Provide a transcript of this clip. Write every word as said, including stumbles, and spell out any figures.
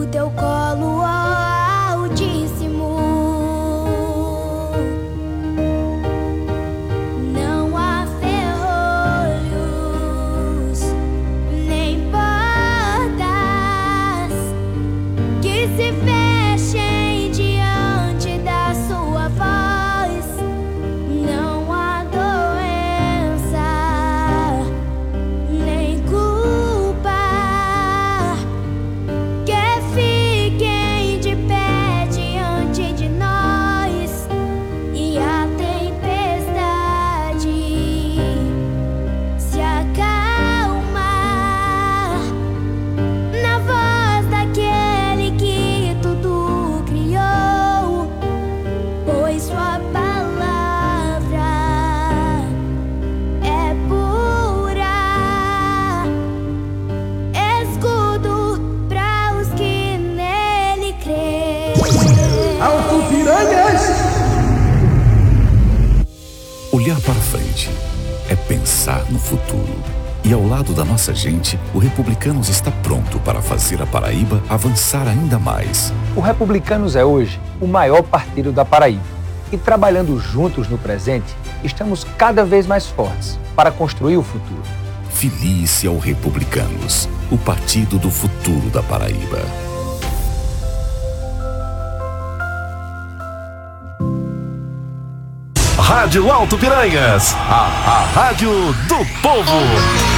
teu colo, ó Altíssimo. Não há ferrolhos nem portas que se fechem diante da sua voz. Não há doença nem culpa que fiquem de pé diante de nós. E a tempestade se acalma na voz daquele que tudo criou, pois sua palavra é pura, escudo para os que nele creem. Alto Piranhas! Olhar para frente é pensar no futuro. E ao lado da nossa gente, o Republicanos está pronto para fazer a Paraíba avançar ainda mais. O Republicanos é hoje o maior partido da Paraíba. E trabalhando juntos no presente, estamos cada vez mais fortes para construir o futuro. Filie-se ao Republicanos, o partido do futuro da Paraíba. Rádio Alto Piranhas, a, a rádio do povo.